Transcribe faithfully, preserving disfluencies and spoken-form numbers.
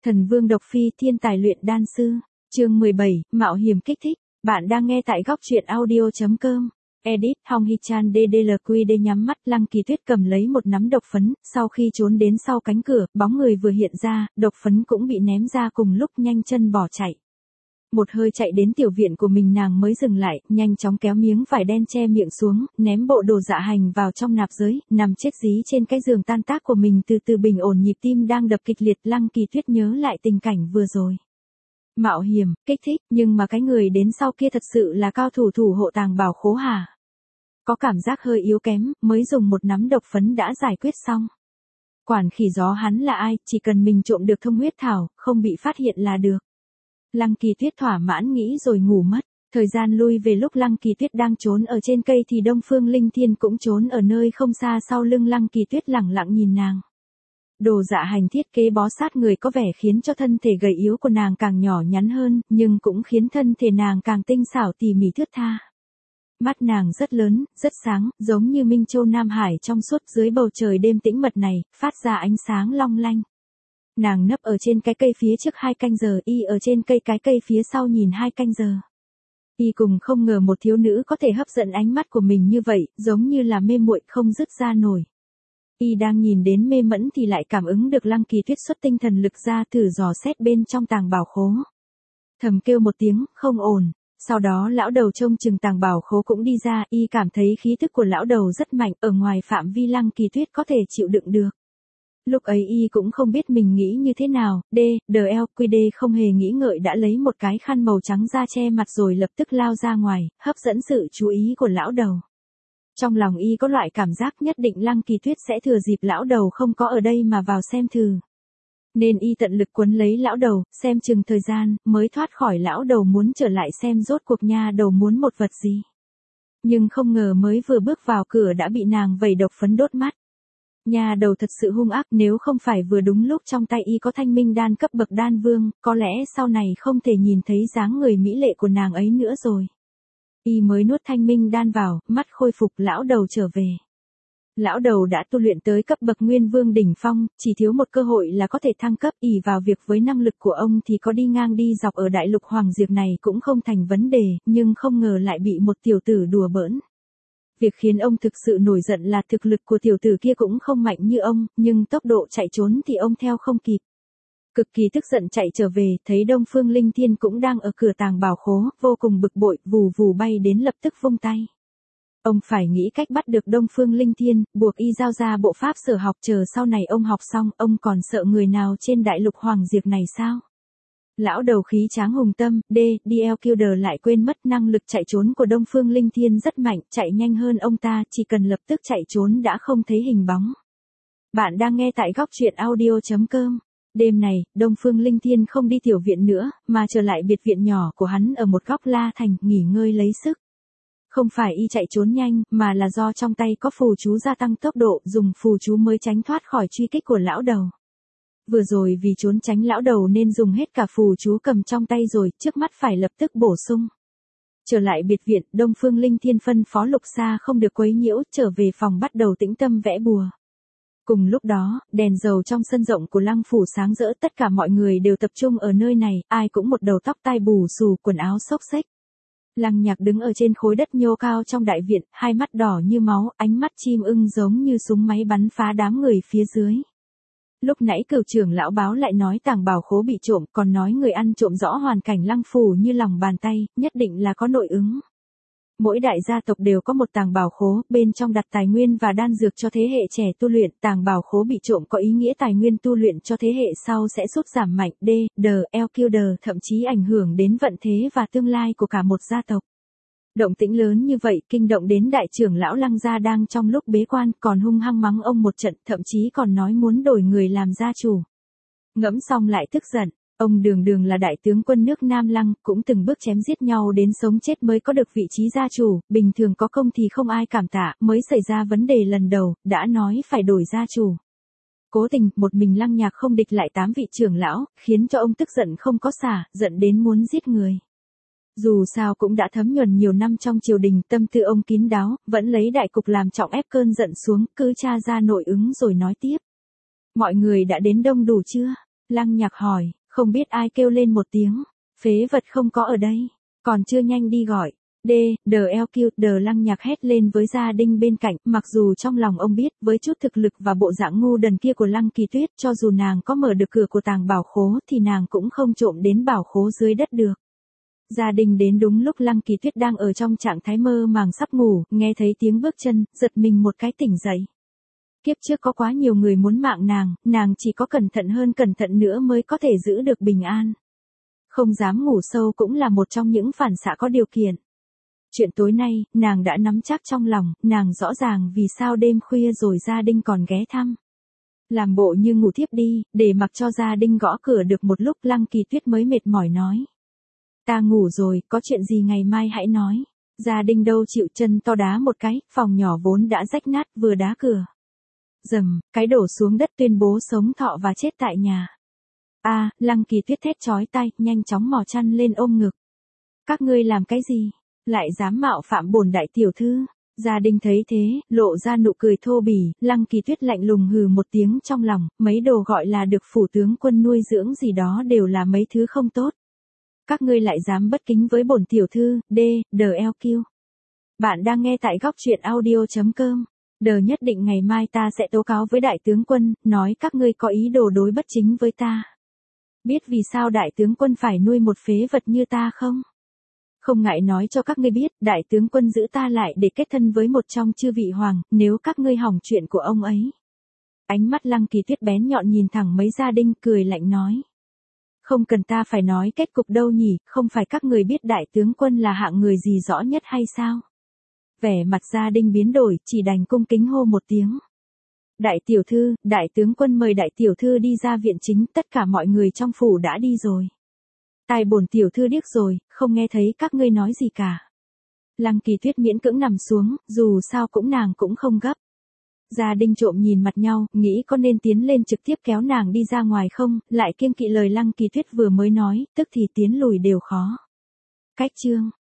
Thần Vương Độc Phi thiên tài luyện đan sư, chương mười bảy, mạo hiểm kích thích, bạn đang nghe tại góc truyện audio chấm com. Edit, Hong Hee-chan đê đê lờ quy đê nhắm mắt, Lăng Kỳ Tuyết cầm lấy một nắm độc phấn, sau khi trốn đến sau cánh cửa, bóng người vừa hiện ra, độc phấn cũng bị ném ra cùng lúc nhanh chân bỏ chạy. Một hơi chạy đến tiểu viện của mình nàng mới dừng lại, nhanh chóng kéo miếng vải đen che miệng xuống, ném bộ đồ dạ hành vào trong nạp giới, nằm chết dí trên cái giường tan tác của mình từ từ bình ổn nhịp tim đang đập kịch liệt. Lăng Kỳ Tuyết nhớ lại tình cảnh vừa rồi. Mạo hiểm, kích thích, nhưng mà cái người đến sau kia thật sự là cao thủ thủ hộ tàng bảo khố hả? Có cảm giác hơi yếu kém, mới dùng một nắm độc phấn đã giải quyết xong. Quản khỉ gió hắn là ai, chỉ cần mình trộm được thông huyết thảo, không bị phát hiện là được. Lăng Kỳ Tuyết thỏa mãn nghĩ rồi ngủ mất. Thời gian lui về lúc Lăng Kỳ Tuyết đang trốn ở trên cây thì Đông Phương Linh Thiên cũng trốn ở nơi không xa sau lưng Lăng Kỳ Tuyết lẳng lặng nhìn nàng. Đồ dạ hành thiết kế bó sát người có vẻ khiến cho thân thể gầy yếu của nàng càng nhỏ nhắn hơn, nhưng cũng khiến thân thể nàng càng tinh xảo tỉ mỉ thướt tha. Mắt nàng rất lớn, rất sáng, giống như Minh Châu Nam Hải trong suốt dưới bầu trời đêm tĩnh mật này, phát ra ánh sáng long lanh. Nàng nấp ở trên cái cây phía trước hai canh giờ, y ở trên cây cái cây phía sau nhìn hai canh giờ. Y cùng không ngờ một thiếu nữ có thể hấp dẫn ánh mắt của mình như vậy, giống như là mê muội không dứt ra nổi. Y đang nhìn đến mê mẫn thì lại cảm ứng được Lăng Kỳ Tuyết xuất tinh thần lực ra thử dò xét bên trong tàng bảo khố. Thầm kêu một tiếng, không ổn. Sau đó lão đầu trông chừng tàng bảo khố cũng đi ra, y cảm thấy khí thức của lão đầu rất mạnh, ở ngoài phạm vi Lăng Kỳ Tuyết có thể chịu đựng được. Lúc ấy y cũng không biết mình nghĩ như thế nào, D, D L Q D không hề nghĩ ngợi đã lấy một cái khăn màu trắng ra che mặt rồi lập tức lao ra ngoài, hấp dẫn sự chú ý của lão đầu. Trong lòng y có loại cảm giác nhất định Lăng Kỳ Tuyết sẽ thừa dịp lão đầu không có ở đây mà vào xem thử. Nên y tận lực quấn lấy lão đầu, xem chừng thời gian, mới thoát khỏi lão đầu muốn trở lại xem rốt cuộc nha đầu muốn một vật gì. Nhưng không ngờ mới vừa bước vào cửa đã bị nàng vẩy độc phấn đốt mắt. Nha đầu thật sự hung ác, nếu không phải vừa đúng lúc trong tay y có thanh minh đan cấp bậc đan vương, có lẽ sau này không thể nhìn thấy dáng người mỹ lệ của nàng ấy nữa rồi. Y mới nuốt thanh minh đan vào, mắt khôi phục, lão đầu trở về. Lão đầu đã tu luyện tới cấp bậc nguyên vương đỉnh phong, chỉ thiếu một cơ hội là có thể thăng cấp, ỷ vào việc với năng lực của ông thì có đi ngang đi dọc ở đại lục Hoàng Diệp này cũng không thành vấn đề, nhưng không ngờ lại bị một tiểu tử đùa bỡn. Việc khiến ông thực sự nổi giận là thực lực của tiểu tử kia cũng không mạnh như ông, nhưng tốc độ chạy trốn thì ông theo không kịp. Cực kỳ tức giận chạy trở về, thấy Đông Phương Linh Thiên cũng đang ở cửa tàng bảo khố, vô cùng bực bội, vù vù bay đến lập tức vung tay. Ông phải nghĩ cách bắt được Đông Phương Linh Thiên, buộc y giao ra bộ pháp sở học, chờ sau này ông học xong, ông còn sợ người nào trên đại lục Hoàng Diệp này sao? Lão đầu khí tráng hùng tâm, D, D L Q D lại quên mất năng lực chạy trốn của Đông Phương Linh Thiên rất mạnh, chạy nhanh hơn ông ta, chỉ cần lập tức chạy trốn đã không thấy hình bóng. Bạn đang nghe tại góc truyện audio chấm com. Đêm này, Đông Phương Linh Thiên không đi tiểu viện nữa, mà trở lại biệt viện nhỏ của hắn ở một góc La Thành, nghỉ ngơi lấy sức. Không phải y chạy trốn nhanh, mà là do trong tay có phù chú gia tăng tốc độ, dùng phù chú mới tránh thoát khỏi truy kích của lão đầu. Vừa rồi vì trốn tránh lão đầu nên dùng hết cả phù chú cầm trong tay rồi, trước mắt phải lập tức bổ sung. Trở lại biệt viện, Đông Phương Linh Thiên phân phó Lục Sa không được quấy nhiễu, trở về phòng bắt đầu tĩnh tâm vẽ bùa. Cùng lúc đó, đèn dầu trong sân rộng của Lăng phủ sáng rỡ, tất cả mọi người đều tập trung ở nơi này, ai cũng một đầu tóc tai bù xù, quần áo xốc xếch. Lăng Nhạc đứng ở trên khối đất nhô cao trong đại viện, hai mắt đỏ như máu, ánh mắt chim ưng giống như súng máy bắn phá đám người phía dưới. Lúc nãy Cửu trưởng lão báo lại nói tàng bảo khố bị trộm, còn nói người ăn trộm rõ hoàn cảnh Lăng phủ như lòng bàn tay, nhất định là có nội ứng. Mỗi đại gia tộc đều có một tàng bảo khố, bên trong đặt tài nguyên và đan dược cho thế hệ trẻ tu luyện, tàng bảo khố bị trộm có ý nghĩa tài nguyên tu luyện cho thế hệ sau sẽ sút giảm mạnh, D, D, L Q D, thậm chí ảnh hưởng đến vận thế và tương lai của cả một gia tộc. Động tĩnh lớn như vậy, kinh động đến đại trưởng lão Lăng gia đang trong lúc bế quan, còn hung hăng mắng ông một trận, thậm chí còn nói muốn đổi người làm gia chủ. Ngẫm xong lại tức giận. Ông đường đường là đại tướng quân nước Nam Lăng, cũng từng bước chém giết nhau đến sống chết mới có được vị trí gia chủ, bình thường có công thì không ai cảm tạ, mới xảy ra vấn đề lần đầu, đã nói phải đổi gia chủ. Cố tình, một mình Lăng Nhạc không địch lại tám vị trưởng lão, khiến cho ông tức giận không có xả, giận đến muốn giết người. Dù sao cũng đã thấm nhuần nhiều năm trong triều đình, tâm tư ông kín đáo, vẫn lấy đại cục làm trọng, ép cơn giận xuống, cứ tra ra nội ứng rồi nói tiếp. Mọi người đã đến đông đủ chưa? Lăng Nhạc hỏi, không biết ai kêu lên một tiếng, phế vật không có ở đây, còn chưa nhanh đi gọi. D, D L Q, D Lăng Nhạc hét lên với gia đình bên cạnh, mặc dù trong lòng ông biết, với chút thực lực và bộ dạng ngu đần kia của Lăng Kỳ Tuyết, cho dù nàng có mở được cửa của tàng bảo khố thì nàng cũng không trộm đến bảo khố dưới đất được. Gia đình đến đúng lúc Lăng Kỳ Tuyết đang ở trong trạng thái mơ màng sắp ngủ, nghe thấy tiếng bước chân, giật mình một cái tỉnh dậy. Kiếp trước có quá nhiều người muốn mạng nàng, nàng chỉ có cẩn thận hơn cẩn thận nữa mới có thể giữ được bình an. Không dám ngủ sâu cũng là một trong những phản xạ có điều kiện. Chuyện tối nay, nàng đã nắm chắc trong lòng, nàng rõ ràng vì sao đêm khuya rồi gia đình còn ghé thăm. Làm bộ như ngủ thiếp đi, để mặc cho gia đình gõ cửa được một lúc Lăng Kỳ Tuyết mới mệt mỏi nói. Ta ngủ rồi, có chuyện gì ngày mai hãy nói. Gia đình đâu chịu, chân to đá một cái, phòng nhỏ vốn đã rách nát vừa đá cửa. Dầm, cái đổ xuống đất tuyên bố sống thọ và chết tại nhà. A, à, Lăng Kỳ Tuyết thét chói tai, nhanh chóng mò chăn lên ôm ngực. Các ngươi làm cái gì? Lại dám mạo phạm bổn đại tiểu thư. Gia đình thấy thế, lộ ra nụ cười thô bỉ, Lăng Kỳ Tuyết lạnh lùng hừ một tiếng trong lòng, mấy đồ gọi là được phủ tướng quân nuôi dưỡng gì đó đều là mấy thứ không tốt. Các ngươi lại dám bất kính với bổn tiểu thư, D, D L Q. Bạn đang nghe tại góc truyện audio chấm com. Đờ nhất định ngày mai ta sẽ tố cáo với đại tướng quân, nói các ngươi có ý đồ đối bất chính với ta. Biết vì sao đại tướng quân phải nuôi một phế vật như ta không? Không ngại nói cho các ngươi biết, đại tướng quân giữ ta lại để kết thân với một trong chư vị hoàng, nếu các ngươi hỏng chuyện của ông ấy. Ánh mắt Lăng Kỳ Tuyết bén nhọn nhìn thẳng mấy gia đình, cười lạnh nói. Không cần ta phải nói kết cục đâu nhỉ, không phải các người biết đại tướng quân là hạng người gì rõ nhất hay sao? Vẻ mặt gia đình biến đổi, chỉ đành cung kính hô một tiếng. Đại tiểu thư, đại tướng quân mời đại tiểu thư đi ra viện chính, tất cả mọi người trong phủ đã đi rồi. Tai bổn tiểu thư điếc rồi, không nghe thấy các ngươi nói gì cả. Lăng Kỳ Tuyết miễn cưỡng nằm xuống, dù sao cũng nàng cũng không gấp. Gia đình trộm nhìn mặt nhau, nghĩ có nên tiến lên trực tiếp kéo nàng đi ra ngoài không, lại kiêng kỵ lời Lăng Kỳ Tuyết vừa mới nói, tức thì tiến lùi đều khó. Cách chương